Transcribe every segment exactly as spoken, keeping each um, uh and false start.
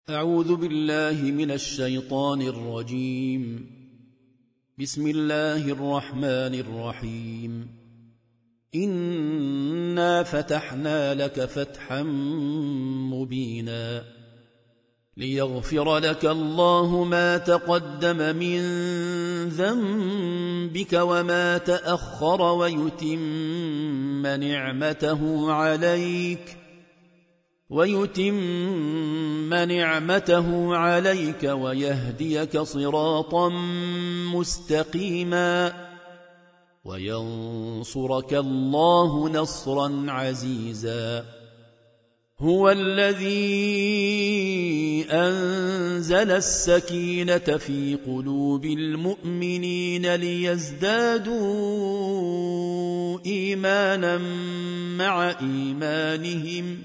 أعوذ بالله من الشيطان الرجيم. بسم الله الرحمن الرحيم. إنا فتحنا لك فتحا مبينا ليغفر لك الله ما تقدم من ذنبك وما تأخر ويتم نعمته عليك ويتم نعمته عليك ويهديك صراطا مستقيما وينصرك الله نصرا عزيزا. هو الذي أنزل السكينة في قلوب المؤمنين ليزدادوا إيمانا مع إيمانهم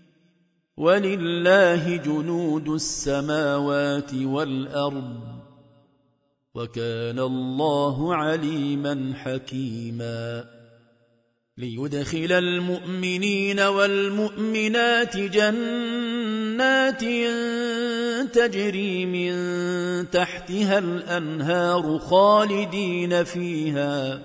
ولله جنود السماوات والأرض وكان الله عليما حكيما. ليدخل المؤمنين والمؤمنات جنات تجري من تحتها الأنهار خالدين فيها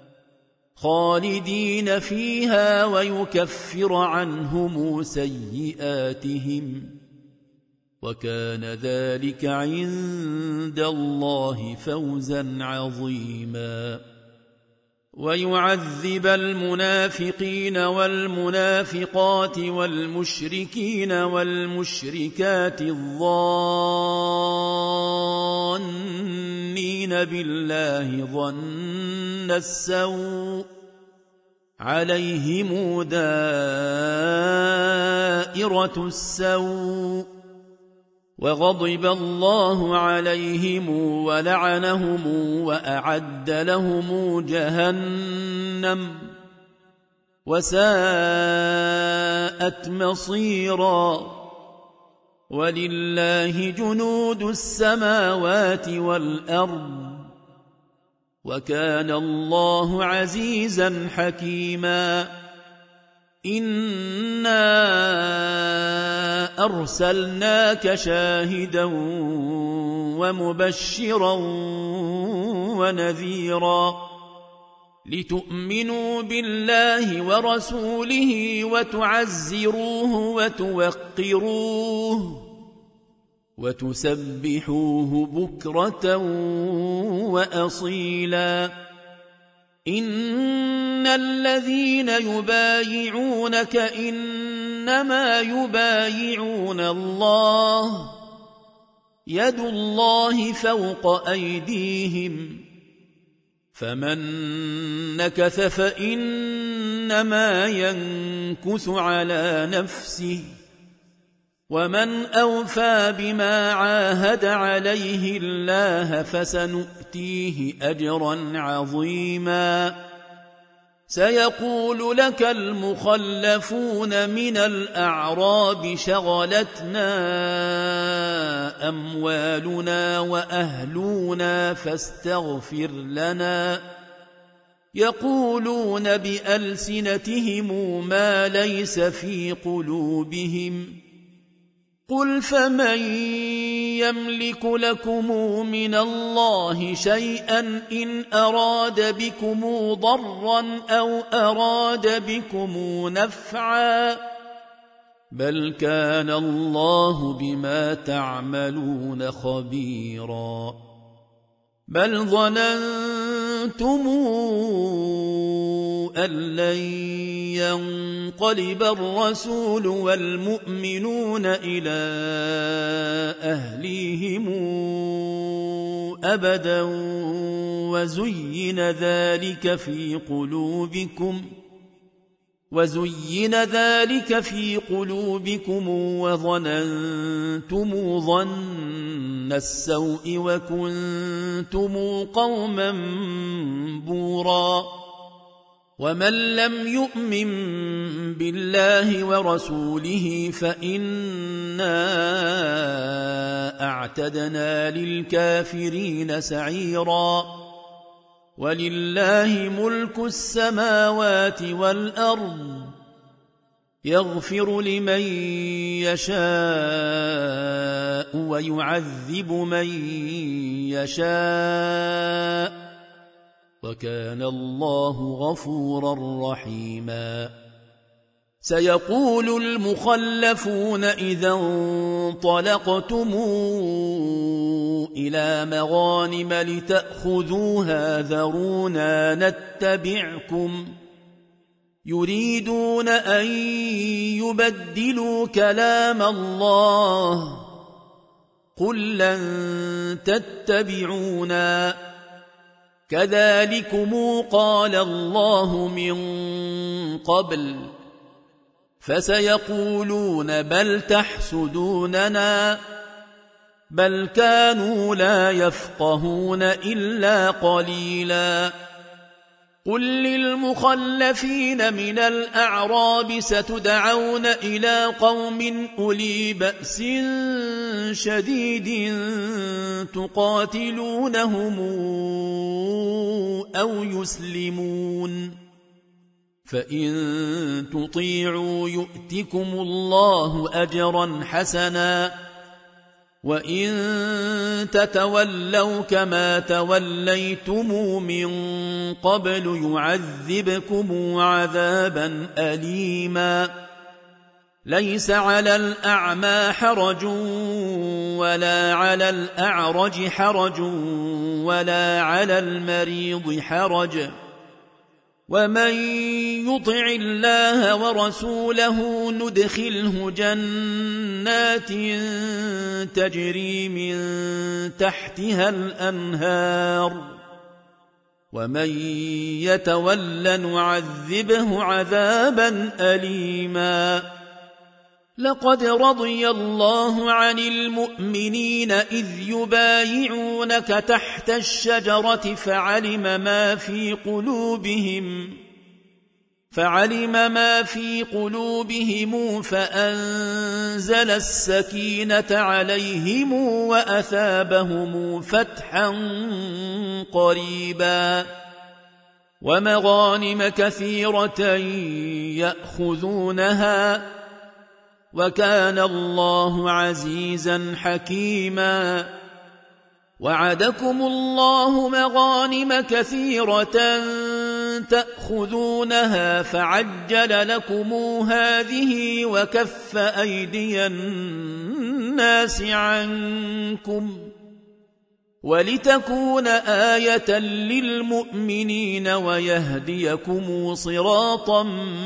خالدين فيها ويكفر عنهم سيئاتهم وكان ذلك عند الله فوزا عظيما. ويعذب المنافقين والمنافقات والمشركين والمشركات الظانين بالله ظن السوء عليهم دائرة السوء وغضب الله عليهم ولعنهم وأعد لهم جهنم وساءت مصيرا. ولله جنود السماوات والأرض وكان الله عزيزا حكيما. إنا أرسلناك شاهدا ومبشرا ونذيرا لتؤمنوا بالله ورسوله وتعزروه وتوقروه وتسبحوه بكرة وأصيلا. إن الذين يبايعونك إنما يبايعون الله يد الله فوق أيديهم فمن نكث فإنما ينكث على نفسه ومن أوفى بما عاهد عليه الله فسنؤتيه أجرا عظيما. سيقول لك المخلفون من الأعراب شغلتنا أموالنا وأهلنا فاستغفر لنا يقولون بألسنتهم ما ليس في قلوبهم قل فمن يملك لكم من الله شيئا إن أراد بكم ضرا أو أراد بكم نفعا بل كان الله بما تعملون خبيرا. بل ظننتم أن لن ينقلب الرسول والمؤمنون إلى أهليهم أبدا وزين ذلك في قلوبكم وزين ذلك في قلوبكم وظننتم ظن السوء وكنتم قوما بورا. ومن لم يؤمن بالله ورسوله فإنا أعتدنا للكافرين سعيرا. ولله ملك السماوات والأرض يغفر لمن يشاء ويعذب من يشاء وكان الله غفورا رحيما سيقول المخلفون إذا انطلقتم إلى مغانم لتأخذوها ذرونا نتبعكم يريدون أن يبدلوا كلام الله قل لن تتبعونا كذلكم قال الله من قبل فسيقولون بل تحسدوننا بل كانوا لا يفقهون إلا قليلا قل للمخلفين من الأعراب ستدعون إلى قوم أولي بأس شديد تقاتلونهم أو يسلمون فإن تطيعوا يؤتكم الله أجرا حسنا وإن تتولوا كما توليتم من قبل يعذبكم عذابا أليما ليس على الأعمى حرج ولا على الأعرج حرج ولا على المريض حرج ومن يطع الله ورسوله ندخله جنات تجري من تحتها الأنهار ومن يتول نعذبه عذابا أليما لقد رضي الله عن المؤمنين إذ يبايعونك تحت الشجرة فعلم ما في قلوبهم فعلم ما في قلوبهم فأنزل السكينة عليهم وأثابهم فتحا قريبا ومغانم كثيرة يأخذونها وكان الله عزيزا حكيما وعدكم الله مغانم كثيرة تأخذونها فعجل لكم هذه وكف أيدي الناس عنكم ولتكون آية للمؤمنين ويهديكم صراطا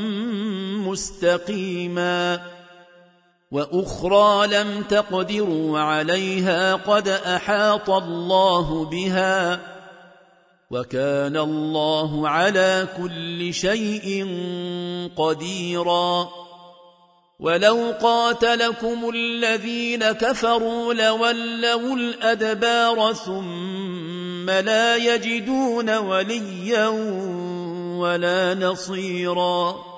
مستقيما وأخرى لم تقدروا عليها قد أحاط الله بها وكان الله على كل شيء قديرا ولو قاتلكم الذين كفروا لولوا الأدبار ثم لا يجدون وليا ولا نصيرا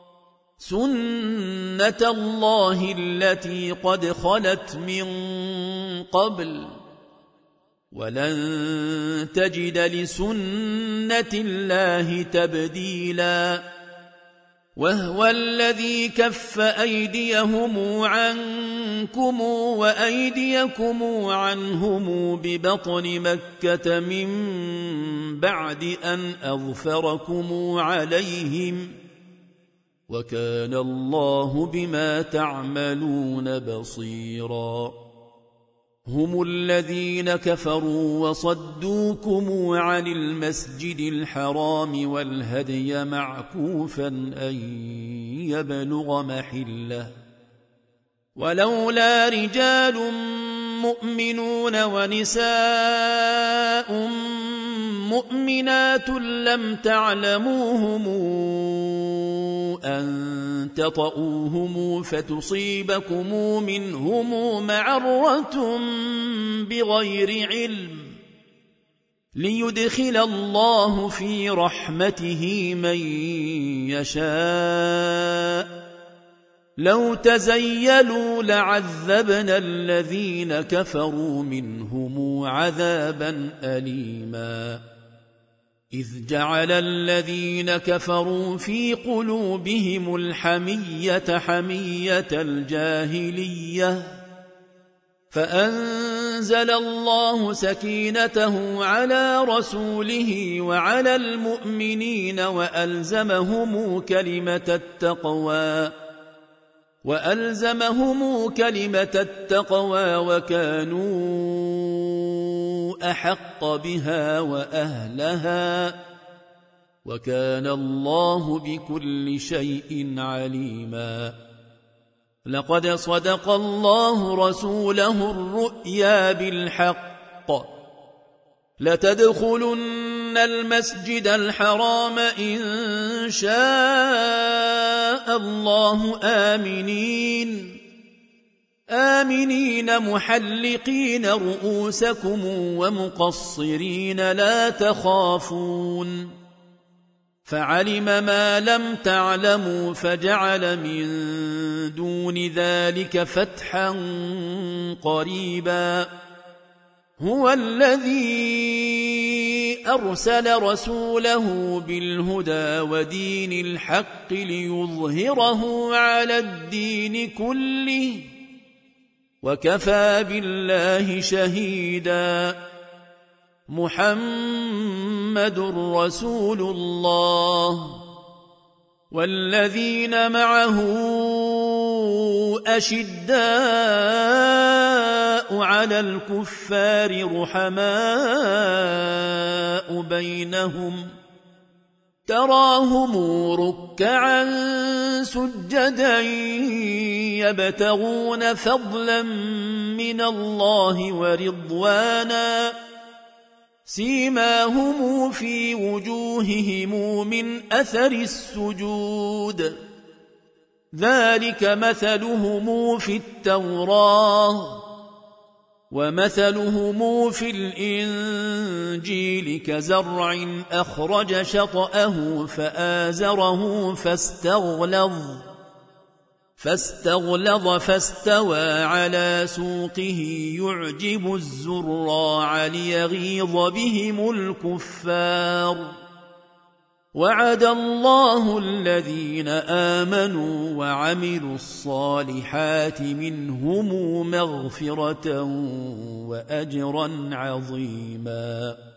سنة الله التي قد خلت من قبل ولن تجد لسنة الله تبديلا وهو الذي كف أيديهم عنكم وأيديكم عنهم ببطن مكة من بعد أن أظفركم عليهم وكان الله بما تعملون بصيرا هم الذين كفروا وصدوكم عن المسجد الحرام والهدي معكوفا أن يبلغ محله ولولا رجال مؤمنون ونساء مؤمنات لم تعلموهم أن تطؤوهم فتصيبكم منهم معرة بغير علم ليدخل الله في رحمته من يشاء لو تزيلوا لعذبنا الذين كفروا منهم عذابا أليما إذ جعل الذين كفروا في قلوبهم الحمية حمية الجاهلية فأنزل الله سكينته على رسوله وعلى المؤمنين وألزمهم كلمة التقوى وألزمهم كلمة التقوى وكانوا أحق بها وأهلها وكان الله بكل شيء عليما. لقد صدق الله رسوله الرؤيا بالحق لتدخلن المسجد الحرام إن شاء الله آمنين آمنين محلقين رؤوسكم ومقصرين لا تخافون فعلم ما لم تعلموا فجعل من دون ذلك فتحا قريبا. هو الذي أرسل رسوله بالهدى ودين الحق ليظهره على الدين كله وكفى بالله شهيدا. محمد رسول الله والذين معه أشداء على الكفار رحماء بينهم تراهم ركعا سجدا يبتغون فضلا من الله ورضوانا سيماهم في وجوههم من أثر السجود ذلك مثلهم في التوراة ومثلهم في الإنجيل كزرع أخرج شطأه فآزره فاستغلظ فاستغلظ فاستوى على سوقه يعجب الزراع ليغيظ بهم الكفار. وعد الله الذين آمنوا وعملوا الصالحات منهم مغفرة وأجرا عظيما.